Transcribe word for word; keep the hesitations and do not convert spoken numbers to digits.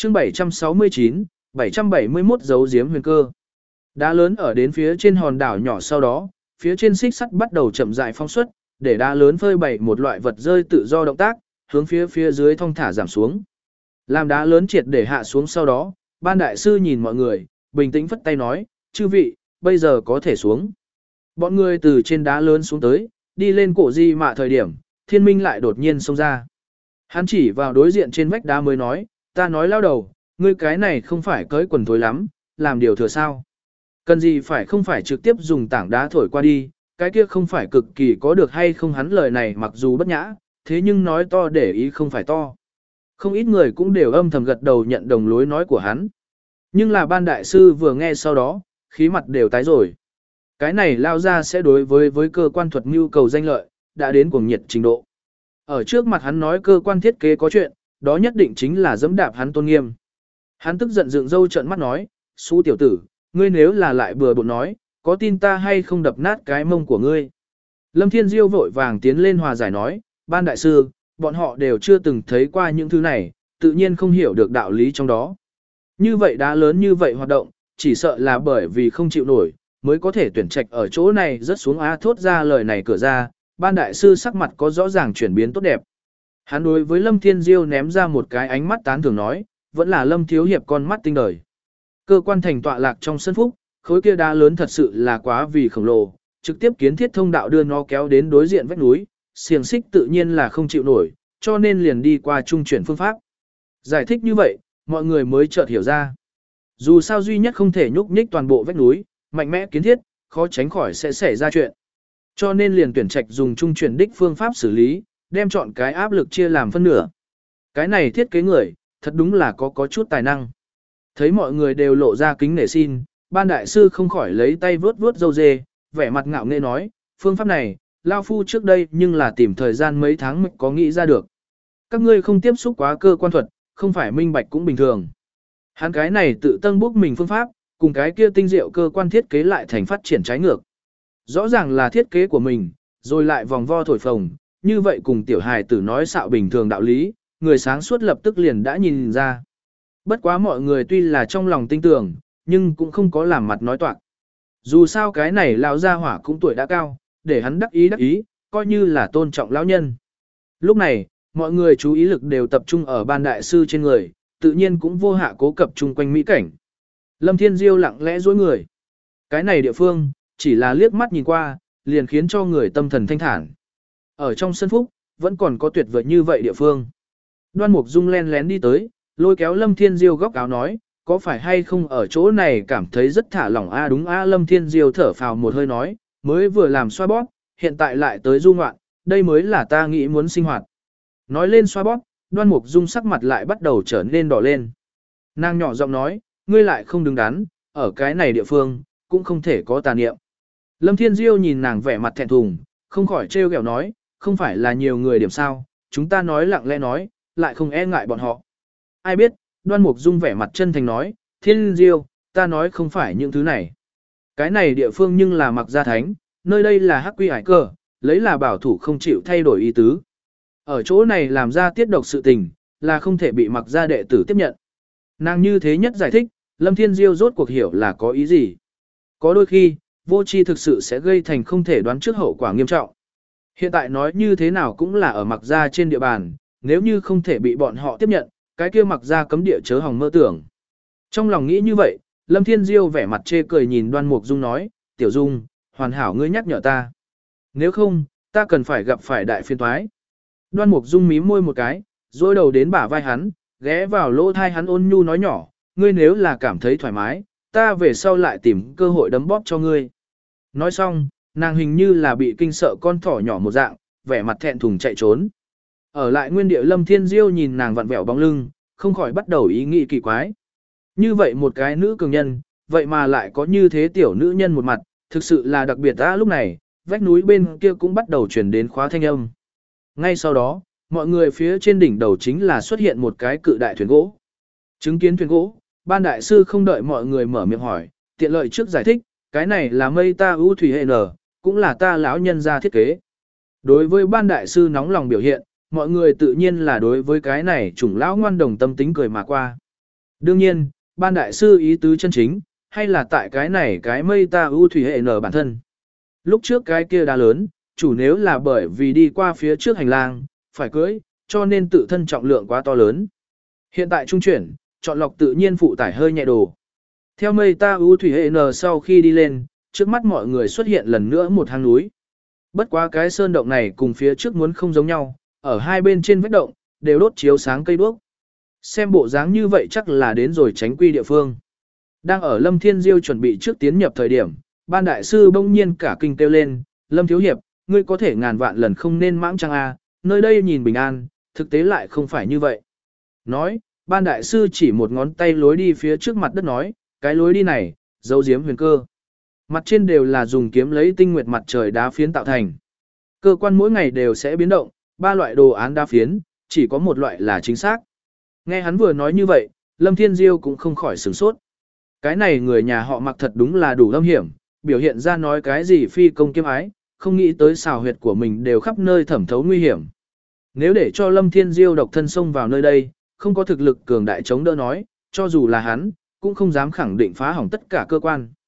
chương bảy trăm sáu mươi chín, bảy trăm bảy mươi mốt dấu giếm huyền cơ. Đá lớn ở đến phía trên hòn đảo nhỏ sau đó, phía trên xích sắt bắt đầu chậm rãi phóng xuất, để đá lớn phơi bày một loại vật rơi tự do động tác, hướng phía phía dưới thong thả giảm xuống. Làm đá lớn triệt để hạ xuống sau đó, ban đại sư nhìn mọi người, bình tĩnh phất tay nói, chư vị, bây giờ có thể xuống. Bọn người từ trên đá lớn xuống tới, đi lên cổ di mạ thời điểm, thiên minh lại đột nhiên xông ra. Hắn chỉ vào đối diện trên vách đá mới nói, ta nói lao đầu, ngươi cái này không phải cởi quần thối lắm, làm điều thừa sao. Cần gì phải không phải trực tiếp dùng tảng đá thổi qua đi, cái kia không phải cực kỳ có được hay không, hắn lời này mặc dù bất nhã, thế nhưng nói to để ý không phải to. Không ít người cũng đều âm thầm gật đầu nhận đồng lối nói của hắn. Nhưng là ban đại sư vừa nghe sau đó, khí mặt đều tái rồi. Cái này lao ra sẽ đối với với cơ quan thuật mưu cầu danh lợi, đã đến cuồng nhiệt trình độ. Ở trước mặt hắn nói cơ quan thiết kế có chuyện, đó nhất định chính là dẫm đạp hắn tôn nghiêm. Hắn tức giận dựng râu trợn mắt nói, xú tiểu tử, ngươi nếu là lại bừa bộn nói, có tin ta hay không đập nát cái mông của ngươi. Lâm Thiên Diêu vội vàng tiến lên hòa giải nói, ban đại sư, bọn họ đều chưa từng thấy qua những thứ này, tự nhiên không hiểu được đạo lý trong đó. Như vậy đá lớn như vậy hoạt động, chỉ sợ là bởi vì không chịu nổi, mới có thể tuyển trạch ở chỗ này rất xuống á. Thốt ra lời này cửa ra, ban đại sư sắc mặt có rõ ràng chuyển biến tốt đẹp. Hắn đối với Lâm Thiên Diêu ném ra một cái ánh mắt tán thưởng nói, vẫn là Lâm thiếu hiệp con mắt tinh đời. Cơ quan thành tọa lạc trong sân phúc, khối kia đá lớn thật sự là quá vì khổng lồ, trực tiếp kiến thiết thông đạo đưa nó kéo đến đối diện vách núi, xiềng xích tự nhiên là không chịu nổi, cho nên liền đi qua trung chuyển phương pháp. Giải thích như vậy, mọi người mới chợt hiểu ra. Dù sao duy nhất không thể nhúc nhích toàn bộ vách núi, mạnh mẽ kiến thiết, khó tránh khỏi sẽ xảy ra chuyện. Cho nên liền tuyển trạch dùng trung chuyển đích phương pháp xử lý, đem chọn cái áp lực chia làm phân nửa. Cái này thiết kế người, thật đúng là có có chút tài năng. Thấy mọi người đều lộ ra kính nể xin, ban đại sư không khỏi lấy tay vướt vướt râu dê, vẻ mặt ngạo nghễ nói, phương pháp này, lao phu trước đây nhưng là tìm thời gian mấy tháng mới có nghĩ ra được. Các ngươi không tiếp xúc quá cơ quan thuật, không phải minh bạch cũng bình thường. Hắn cái này tự tân bốc mình phương pháp, cùng cái kia tinh diệu cơ quan thiết kế lại thành phát triển trái ngược. Rõ ràng là thiết kế của mình, rồi lại vòng vo thổi phồng, như vậy cùng tiểu hài tử nói xạo bình thường đạo lý, người sáng suốt lập tức liền đã nhìn ra. Bất quá mọi người tuy là trong lòng tin tưởng, nhưng cũng không có làm mặt nói toạc. Dù sao cái này lão gia hỏa cũng tuổi đã cao, để hắn đắc ý đắc ý, coi như là tôn trọng lão nhân. Lúc này, mọi người chú ý lực đều tập trung ở ban đại sư trên người, tự nhiên cũng vô hạ cố cập chung quanh mỹ cảnh. Lâm Thiên Diêu lặng lẽ dối người. Cái này địa phương, chỉ là liếc mắt nhìn qua, liền khiến cho người tâm thần thanh thản. Ở trong sân phúc, vẫn còn có tuyệt vời như vậy địa phương. Đoan Mục Dung len lén đi tới, lôi kéo Lâm Thiên Diêu góc áo nói, có phải hay không ở chỗ này cảm thấy rất thả lỏng a? Đúng a. Lâm Thiên Diêu thở phào một hơi nói, mới vừa làm xoa bóp, hiện tại lại tới du ngoạn, đây mới là ta nghĩ muốn sinh hoạt. Nói lên xoa bóp, Đoan Mục Dung sắc mặt lại bắt đầu trở nên đỏ lên. Nàng nhỏ giọng nói, ngươi lại không đứng đắn, ở cái này địa phương, cũng không thể có tà niệm. Lâm Thiên Diêu nhìn nàng vẻ mặt thẹn thùng, không khỏi trêu ghẹo nói, không phải là nhiều người điểm sao, chúng ta nói lặng lẽ nói, lại không e ngại bọn họ. Ai biết, Đoan Mục Dung vẻ mặt chân thành nói, Thiên Diêu, ta nói không phải những thứ này. Cái này địa phương nhưng là Mặc Gia Thánh, nơi đây là hắc quy hải cơ, lấy là bảo thủ không chịu thay đổi ý tứ. Ở chỗ này làm ra tiết độc sự tình, là không thể bị Mặc Gia đệ tử tiếp nhận. Nàng như thế nhất giải thích, Lâm Thiên Diêu rốt cuộc hiểu là có ý gì. Có đôi khi, vô tri thực sự sẽ gây thành không thể đoán trước hậu quả nghiêm trọng. Hiện tại nói như thế nào cũng là ở Mặc Gia trên địa bàn, nếu như không thể bị bọn họ tiếp nhận, cái kia Mặc Gia cấm địa chớ hòng mơ tưởng. Trong lòng nghĩ như vậy, Lâm Thiên Diêu vẻ mặt chê cười nhìn Đoan Mục Dung nói, Tiểu Dung, hoàn hảo ngươi nhắc nhở ta. Nếu không, ta cần phải gặp phải đại phiên toái. Đoan Mục Dung mím môi một cái, dối đầu đến bả vai hắn, ghé vào lỗ thai hắn ôn nhu nói nhỏ, ngươi nếu là cảm thấy thoải mái, ta về sau lại tìm cơ hội đấm bóp cho ngươi. Nói xong, nàng hình như là bị kinh sợ con thỏ nhỏ một dạng, vẻ mặt thẹn thùng chạy trốn. Ở lại nguyên địa Lâm Thiên Diêu nhìn nàng vặn vẹo bóng lưng, không khỏi bắt đầu ý nghĩ kỳ quái. Như vậy một cái nữ cường nhân, vậy mà lại có như thế tiểu nữ nhân một mặt, thực sự là đặc biệt đã. Lúc này, vách núi bên kia cũng bắt đầu chuyển đến khóa thanh âm. Ngay sau đó, mọi người phía trên đỉnh đầu chính là xuất hiện một cái cự đại thuyền gỗ. Chứng kiến thuyền gỗ, ban đại sư không đợi mọi người mở miệng hỏi, tiện lợi trước giải thích, cái này là mây ta ưu thủy hệ nở, cũng là ta lão nhân ra thiết kế. Đối với ban đại sư nóng lòng biểu hiện, mọi người tự nhiên là đối với cái này chủng lão ngoan đồng tâm tính cười mà qua. Đương nhiên, ban đại sư ý tứ chân chính, hay là tại cái này cái mây ta ưu thủy hệ nở bản thân. Lúc trước cái kia đá lớn, chủ nếu là bởi vì đi qua phía trước hành lang, phải cưỡi, cho nên tự thân trọng lượng quá to lớn. Hiện tại trung chuyển, chọn lọc tự nhiên phụ tải hơi nhẹ đồ. Theo mây ta ưu thủy hệ nở sau khi đi lên, trước mắt mọi người xuất hiện lần nữa một hang núi. Bất quá cái sơn động này cùng phía trước muốn không giống nhau, ở hai bên trên vách động, đều đốt chiếu sáng cây đuốc. Xem bộ dáng như vậy chắc là đến rồi tránh quy địa phương. Đang ở Lâm Thiên Diêu chuẩn bị trước tiến nhập thời điểm, ban đại sư bỗng nhiên cả kinh kêu lên, Lâm Thiếu Hiệp, ngươi có thể ngàn vạn lần không nên mãng trăng a, nơi đây nhìn bình an, thực tế lại không phải như vậy. Nói, ban đại sư chỉ một ngón tay lối đi phía trước mặt đất nói, cái lối đi này, giấu giếm huyền cơ. Mặt trên đều là dùng kiếm lấy tinh nguyệt mặt trời đá phiến tạo thành. Cơ quan mỗi ngày đều sẽ biến động, ba loại đồ án đá phiến, chỉ có một loại là chính xác. Nghe hắn vừa nói như vậy, Lâm Thiên Diêu cũng không khỏi sửng sốt. Cái này người nhà họ Mặc thật đúng là đủ lâm hiểm, biểu hiện ra nói cái gì phi công kiêm ái, không nghĩ tới xào huyệt của mình đều khắp nơi thẩm thấu nguy hiểm. Nếu để cho Lâm Thiên Diêu độc thân xông vào nơi đây, không có thực lực cường đại chống đỡ nói, cho dù là hắn, cũng không dám khẳng định phá hỏng tất cả cơ quan.